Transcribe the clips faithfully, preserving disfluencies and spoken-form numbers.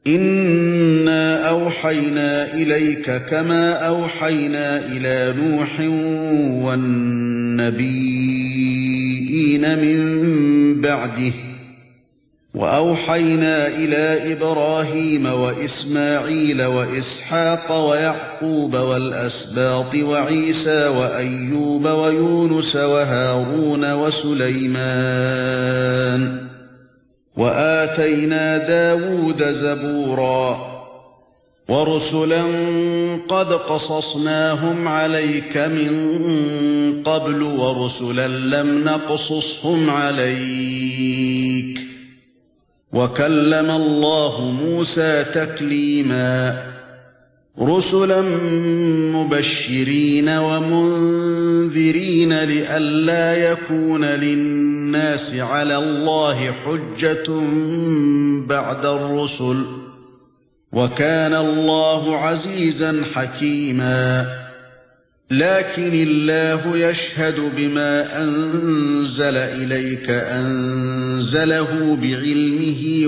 إِنَّا أَوْحَيْنَا إِلَيْكَ كَمَا أَوْحَيْنَا إِلَى نُوحٍ وَالنَّبِيِّينَ مِن بَعْدِهِ وَأَوْحَيْنَا إِلَى إِبْرَاهِيمَ وَإِسْمَاعِيلَ وَإِسْحَاقَ وَيَعْقُوبَ وَالْأَسْبَاطِ وَعِيسَى وَأَيُّوبَ وَيُونُسَ وَهَارُونَ وَسُلَيْمَانَ وَآتَيْنَا دَاوُودَ زَبُورًا وَرُسُلًا قَدْ قَصَصْنَاهُمْ عَلَيْكَ مِنْ قَبْلُ وَرُسُلًا لَمْ نَقْصُصْهُمْ عَلَيْكَ وَكَلَّمَ اللَّهُ مُوسَى تَكْلِيمًا رُسُلًا مُبَشِّرِينَ وَمُنذِرِينَ لِئَلَّا يَكُونَ لِلنَّاسِ عَلَى اللَّهِ حُجَّةٌ بَعْدَ الرُّسُلِ وَكَانَ اللَّهُ عَزِيزًا حَكِيمًا لَكِنِ اللَّهُ يَشْهَدُ بِمَا أَنزَلَ إِلَيْكَ أَنزَلَهُ بِعِلْمِهِ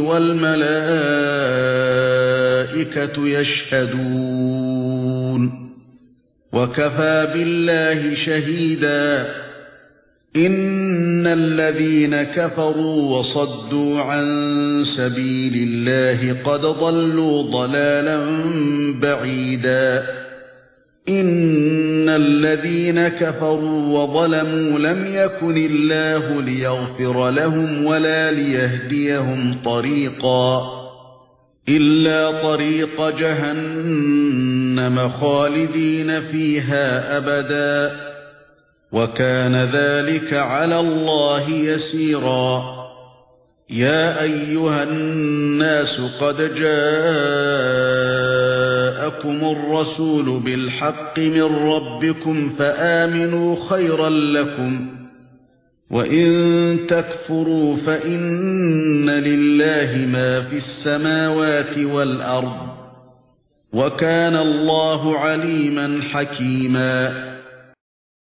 وَالْمَلَائِكَةُ يَشْهَدُونَ وَكَفَى بِاللَّهِ شَهِيدًا إِنَّ الَّذِينَ كَفَرُوا وَصَدُّوا عَن سَبِيلِ اللَّهِ قَدْ ضَلُّوا ضَلَالًا بَعِيدًا إِنَّ الَّذِينَ كَفَرُوا وَظَلَمُوا لَمْ يَكُنِ اللَّهُ لِيَغْفِرَ لَهُمْ وَلَا لِيَهْدِيَهُمْ طَرِيقًا إِلَّا طَرِيقَ جَهَنَّمَ خَالِدِينَ فِيهَا أَبَدًا وَكَانَ ذَلِكَ عَلَى اللَّهِ يَسِيرًا يَا أَيُّهَا النَّاسُ قَدْ جَاءَكُمُ الرَّسُولُ بِالْحَقِّ مِنْ رَبِّكُمْ فَآمِنُوا خَيْرًا لَكُمْ وَإِن تَكْفُرُوا فَإِنَّ لِلَّهِ مَا فِي السَّمَاوَاتِ وَالْأَرْضِ وَكَانَ اللَّهُ عَلِيمًا حَكِيمًا